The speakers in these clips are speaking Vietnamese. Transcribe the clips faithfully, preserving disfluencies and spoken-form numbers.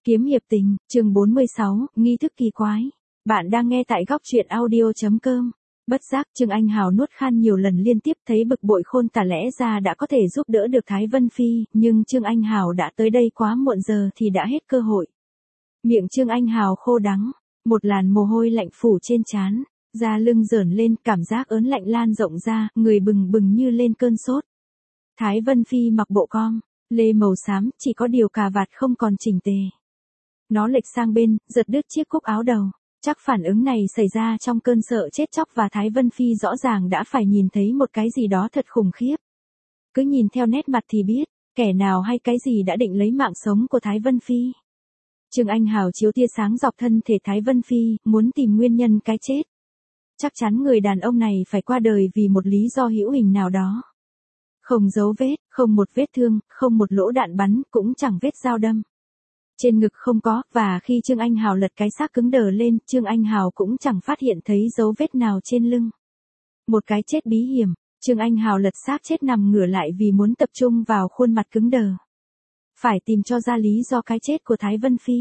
Kiếm hiệp tình, chương bốn mươi sáu, nghi thức kỳ quái. Bạn đang nghe tại góc truyện audio chấm com. Bất giác Trương Anh Hào nuốt khan nhiều lần liên tiếp, thấy bực bội khôn tả, lẽ ra đã có thể giúp đỡ được Thái Vân Phi, nhưng Trương Anh Hào đã tới đây quá muộn, giờ thì đã hết cơ hội. Miệng Trương Anh Hào khô đắng, một làn mồ hôi lạnh phủ trên trán, da lưng rởn lên, cảm giác ớn lạnh lan rộng ra, người bừng bừng như lên cơn sốt. Thái Vân Phi mặc bộ com lê màu xám, chỉ có điều cà vạt không còn chỉnh tề. Nó lệch sang bên, giật đứt chiếc cúc áo đầu. Chắc phản ứng này xảy ra trong cơn sợ chết chóc, và Thái Vân Phi rõ ràng đã phải nhìn thấy một cái gì đó thật khủng khiếp. Cứ nhìn theo nét mặt thì biết, kẻ nào hay cái gì đã định lấy mạng sống của Thái Vân Phi. Trương Anh Hào chiếu tia sáng dọc thân thể Thái Vân Phi, muốn tìm nguyên nhân cái chết. Chắc chắn người đàn ông này phải qua đời vì một lý do hữu hình nào đó. Không dấu vết, không một vết thương, không một lỗ đạn bắn, cũng chẳng vết dao đâm. Trên ngực không có, và khi Trương Anh Hào lật cái xác cứng đờ lên, Trương Anh Hào cũng chẳng phát hiện thấy dấu vết nào trên lưng. Một cái chết bí hiểm. Trương Anh Hào lật xác chết nằm ngửa lại vì muốn tập trung vào khuôn mặt cứng đờ. Phải tìm cho ra lý do cái chết của Thái Vân Phi.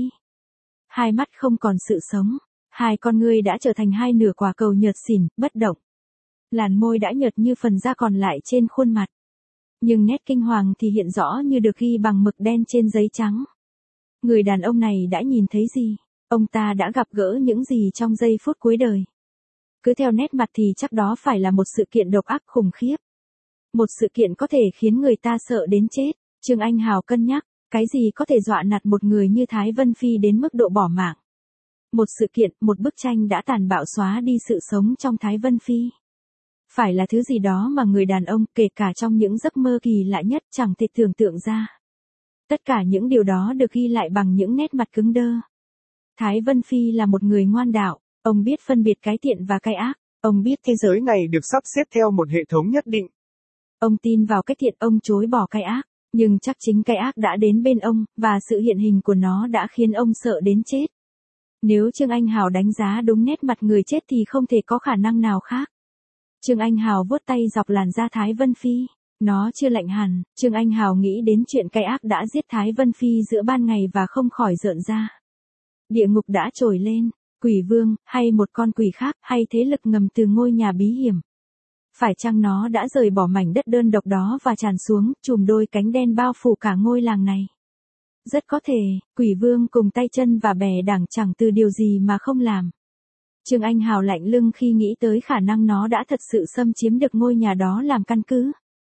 Hai mắt không còn sự sống, hai con ngươi đã trở thành hai nửa quả cầu nhợt xỉn, bất động. Làn môi đã nhợt như phần da còn lại trên khuôn mặt. Nhưng nét kinh hoàng thì hiện rõ như được ghi bằng mực đen trên giấy trắng. Người đàn ông này đã nhìn thấy gì? Ông ta đã gặp gỡ những gì trong giây phút cuối đời? Cứ theo nét mặt thì chắc đó phải là một sự kiện độc ác khủng khiếp. Một sự kiện có thể khiến người ta sợ đến chết. Trương Anh Hào cân nhắc, cái gì có thể dọa nạt một người như Thái Vân Phi đến mức độ bỏ mạng? Một sự kiện, một bức tranh đã tàn bạo xóa đi sự sống trong Thái Vân Phi. Phải là thứ gì đó mà người đàn ông, kể cả trong những giấc mơ kỳ lạ nhất, chẳng thể tưởng tượng ra. Tất cả những điều đó được ghi lại bằng những nét mặt cứng đơ. Thái Vân Phi là một người ngoan đạo, ông biết phân biệt cái thiện và cái ác, ông biết thế giới này được sắp xếp theo một hệ thống nhất định. Ông tin vào cái thiện, ông chối bỏ cái ác, nhưng chắc chính cái ác đã đến bên ông, và sự hiện hình của nó đã khiến ông sợ đến chết. Nếu Trương Anh Hào đánh giá đúng nét mặt người chết thì không thể có khả năng nào khác. Trương Anh Hào vuốt tay dọc làn da Thái Vân Phi. Nó chưa lạnh hẳn. Trương Anh Hào nghĩ đến chuyện cái ác đã giết Thái Vân Phi giữa ban ngày và không khỏi rợn ra. Địa ngục đã trồi lên, quỷ vương, hay một con quỷ khác, hay thế lực ngầm từ ngôi nhà bí hiểm. Phải chăng nó đã rời bỏ mảnh đất đơn độc đó và tràn xuống, chùm đôi cánh đen bao phủ cả ngôi làng này? Rất có thể, quỷ vương cùng tay chân và bè đảng chẳng từ điều gì mà không làm. Trương Anh Hào lạnh lưng khi nghĩ tới khả năng nó đã thật sự xâm chiếm được ngôi nhà đó làm căn cứ.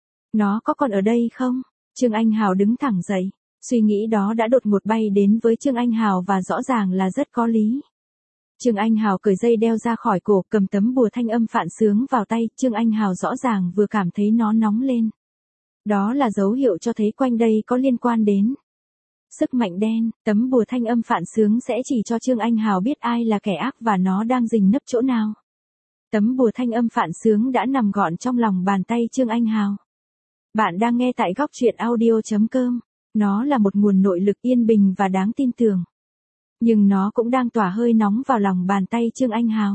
Nó có còn ở đây không? Trương Anh Hào đứng thẳng dậy. Suy nghĩ đó đã đột ngột bay đến với Trương Anh Hào và rõ ràng là rất có lý. Trương Anh Hào cởi dây đeo ra khỏi cổ, cầm tấm bùa thanh âm phản xướng vào tay. Trương Anh Hào rõ ràng vừa cảm thấy nó nóng lên. Đó là dấu hiệu cho thấy quanh đây có liên quan đến sức mạnh đen. Tấm bùa thanh âm phản xướng sẽ chỉ cho Trương Anh Hào biết ai là kẻ ác và nó đang rình nấp chỗ nào. Tấm bùa thanh âm phản xướng đã nằm gọn trong lòng bàn tay Trương Anh Hào. Bạn đang nghe tại góc truyện audio chấm com. Nó là một nguồn nội lực yên bình và đáng tin tưởng. Nhưng nó cũng đang tỏa hơi nóng vào lòng bàn tay Trương Anh Hào.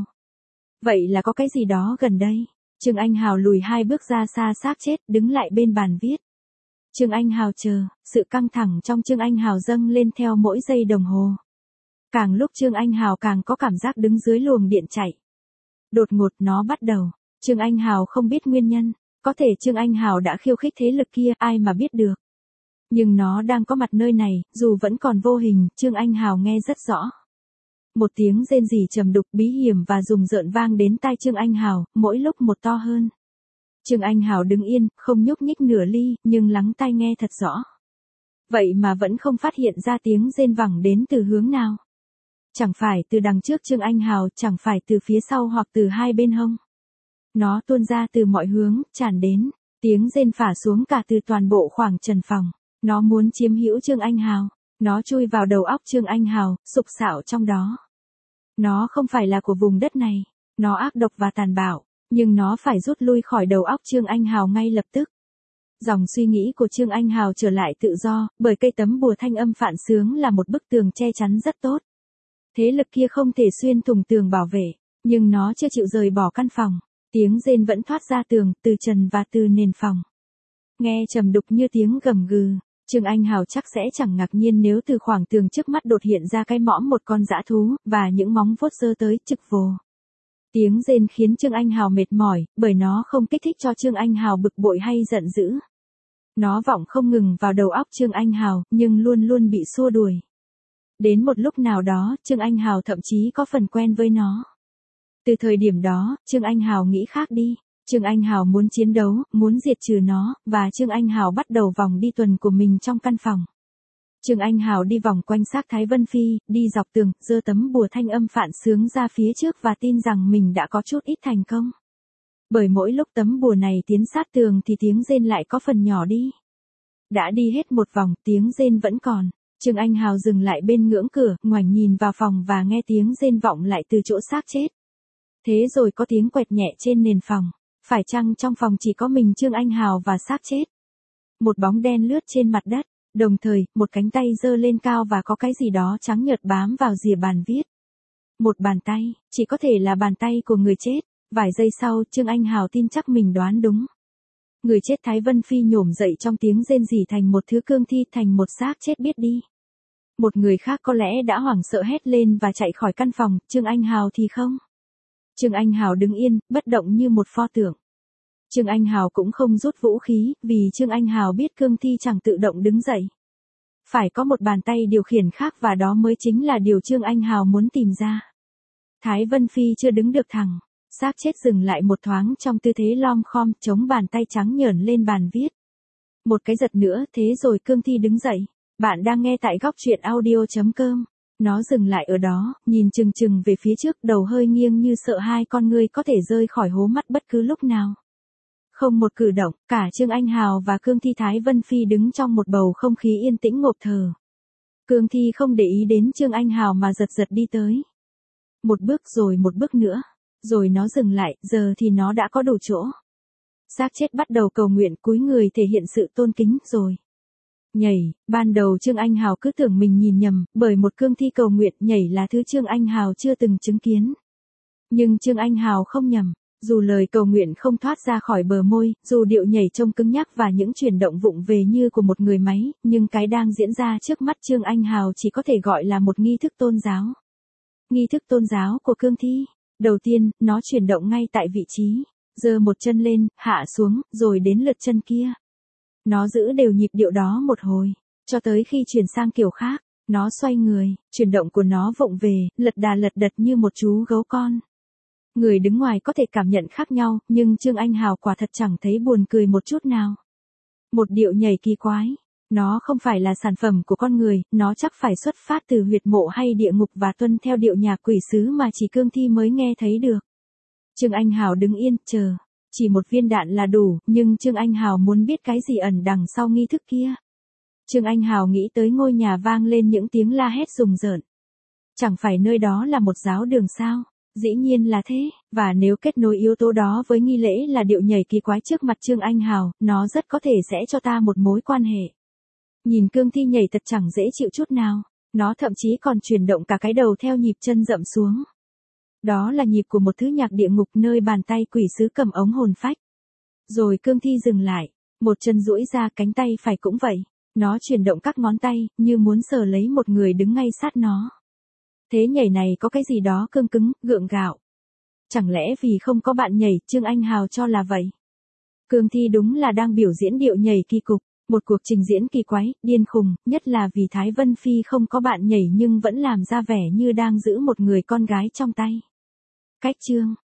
Vậy là có cái gì đó gần đây. Trương Anh Hào lùi hai bước ra xa xác chết, đứng lại bên bàn viết. Trương Anh Hào chờ, sự căng thẳng trong Trương Anh Hào dâng lên theo mỗi giây đồng hồ. Càng lúc Trương Anh Hào càng có cảm giác đứng dưới luồng điện chạy. Đột ngột nó bắt đầu. Trương Anh Hào không biết nguyên nhân. Có thể Trương Anh Hào đã khiêu khích thế lực kia, ai mà biết được. Nhưng nó đang có mặt nơi này, dù vẫn còn vô hình, Trương Anh Hào nghe rất rõ. Một tiếng rên rỉ trầm đục, bí hiểm và rùng rợn vang đến tai Trương Anh Hào, mỗi lúc một to hơn. Trương Anh Hào đứng yên, không nhúc nhích nửa ly, nhưng lắng tai nghe thật rõ. Vậy mà vẫn không phát hiện ra tiếng rên vẳng đến từ hướng nào. Chẳng phải từ đằng trước Trương Anh Hào, chẳng phải từ phía sau hoặc từ hai bên hông. Nó tuôn ra từ mọi hướng, tràn đến, tiếng rên phả xuống cả từ toàn bộ khoảng trần phòng. Nó muốn chiếm hữu Trương Anh Hào, nó chui vào đầu óc Trương Anh Hào, sục sạo trong đó. Nó không phải là của vùng đất này, nó ác độc và tàn bạo, nhưng nó phải rút lui khỏi đầu óc Trương Anh Hào ngay lập tức. Dòng suy nghĩ của Trương Anh Hào trở lại tự do, bởi cây tấm bùa thanh âm phản xướng là một bức tường che chắn rất tốt. Thế lực kia không thể xuyên thủng tường bảo vệ, nhưng nó chưa chịu rời bỏ căn phòng. Tiếng rên vẫn thoát ra tường, từ trần và từ nền phòng. Nghe trầm đục như tiếng gầm gừ. Trương Anh Hào chắc sẽ chẳng ngạc nhiên nếu từ khoảng tường trước mắt đột hiện ra cái mõm một con dã thú, và những móng vuốt giơ tới trực vồ. Tiếng rên khiến Trương Anh Hào mệt mỏi, bởi nó không kích thích cho Trương Anh Hào bực bội hay giận dữ. Nó vọng không ngừng vào đầu óc Trương Anh Hào, nhưng luôn luôn bị xua đuổi. Đến một lúc nào đó, Trương Anh Hào thậm chí có phần quen với nó. Từ thời điểm đó, Trương Anh Hào nghĩ khác đi. Trương Anh Hào muốn chiến đấu, muốn diệt trừ nó, và Trương Anh Hào bắt đầu vòng đi tuần của mình trong căn phòng. Trương Anh Hào đi vòng quanh xác Thái Vân Phi, đi dọc tường, giơ tấm bùa thanh âm phản xướng ra phía trước và tin rằng mình đã có chút ít thành công. Bởi mỗi lúc tấm bùa này tiến sát tường thì tiếng rên lại có phần nhỏ đi. Đã đi hết một vòng, tiếng rên vẫn còn. Trương Anh Hào dừng lại bên ngưỡng cửa, ngoảnh nhìn vào phòng và nghe tiếng rên vọng lại từ chỗ xác chết. Thế rồi có tiếng quẹt nhẹ trên nền phòng. Phải chăng trong phòng chỉ có mình Trương Anh Hào và xác chết? Một bóng đen lướt trên mặt đất, đồng thời, một cánh tay giơ lên cao và có cái gì đó trắng nhợt bám vào rìa bàn viết. Một bàn tay, chỉ có thể là bàn tay của người chết. Vài giây sau, Trương Anh Hào tin chắc mình đoán đúng. Người chết Thái Vân Phi nhổm dậy trong tiếng rên rỉ thành một thứ cương thi, thành một xác chết biết đi. Một người khác có lẽ đã hoảng sợ hét lên và chạy khỏi căn phòng, Trương Anh Hào thì không. Trương Anh Hào đứng yên, bất động như một pho tượng. Trương Anh Hào cũng không rút vũ khí, vì Trương Anh Hào biết cương thi chẳng tự động đứng dậy. Phải có một bàn tay điều khiển khác và đó mới chính là điều Trương Anh Hào muốn tìm ra. Thái Vân Phi chưa đứng được thẳng. Xác chết dừng lại một thoáng trong tư thế lom khom, chống bàn tay trắng nhởn lên bàn viết. Một cái giật nữa, thế rồi cương thi đứng dậy. Bạn đang nghe tại góc truyện audio chấm com. Nó dừng lại ở đó, nhìn chừng chừng về phía trước, đầu hơi nghiêng như sợ hai con ngươi có thể rơi khỏi hố mắt bất cứ lúc nào. Không một cử động, cả Trương Anh Hào và cương thi Thái Vân Phi đứng trong một bầu không khí yên tĩnh ngộp thở. Cương thi không để ý đến Trương Anh Hào mà giật giật đi tới. Một bước rồi một bước nữa. Rồi nó dừng lại, giờ thì nó đã có đủ chỗ. Xác chết bắt đầu cầu nguyện, cúi người thể hiện sự tôn kính, rồi nhảy. Ban đầu Trương Anh Hào cứ tưởng mình nhìn nhầm, bởi một cương thi cầu nguyện nhảy là thứ Trương Anh Hào chưa từng chứng kiến. Nhưng Trương Anh Hào không nhầm. Dù lời cầu nguyện không thoát ra khỏi bờ môi, dù điệu nhảy trông cứng nhắc và những chuyển động vụng về như của một người máy, nhưng cái đang diễn ra trước mắt Trương Anh Hào chỉ có thể gọi là một nghi thức tôn giáo. Nghi thức tôn giáo của cương thi. Đầu tiên, nó chuyển động ngay tại vị trí, giơ một chân lên, hạ xuống, rồi đến lượt chân kia. Nó giữ đều nhịp điệu đó một hồi, cho tới khi chuyển sang kiểu khác, nó xoay người, chuyển động của nó vụng về, lật đà lật đật như một chú gấu con. Người đứng ngoài có thể cảm nhận khác nhau, nhưng Trương Anh Hào quả thật chẳng thấy buồn cười một chút nào. Một điệu nhảy kỳ quái. Nó không phải là sản phẩm của con người, nó chắc phải xuất phát từ huyệt mộ hay địa ngục và tuân theo điệu nhạc quỷ sứ mà chỉ cương thi mới nghe thấy được. Trương Anh Hào đứng yên, chờ. Chỉ một viên đạn là đủ, nhưng Trương Anh Hào muốn biết cái gì ẩn đằng sau nghi thức kia. Trương Anh Hào nghĩ tới ngôi nhà vang lên những tiếng la hét rùng rợn. Chẳng phải nơi đó là một giáo đường sao? Dĩ nhiên là thế, và nếu kết nối yếu tố đó với nghi lễ là điệu nhảy kỳ quái trước mặt Trương Anh Hào, nó rất có thể sẽ cho ta một mối quan hệ. Nhìn cương thi nhảy thật chẳng dễ chịu chút nào, nó thậm chí còn chuyển động cả cái đầu theo nhịp chân dậm xuống. Đó là nhịp của một thứ nhạc địa ngục nơi bàn tay quỷ sứ cầm ống hồn phách. Rồi cương thi dừng lại, một chân duỗi ra, cánh tay phải cũng vậy. Nó chuyển động các ngón tay, như muốn sờ lấy một người đứng ngay sát nó. Thế nhảy này có cái gì đó cương cứng, gượng gạo. Chẳng lẽ vì không có bạn nhảy, Trương Anh Hào cho là vậy? Cương thi đúng là đang biểu diễn điệu nhảy kỳ cục. Một cuộc trình diễn kỳ quái, điên khùng, nhất là vì Thái Vân Phi không có bạn nhảy nhưng vẫn làm ra vẻ như đang giữ một người con gái trong tay. Cách chương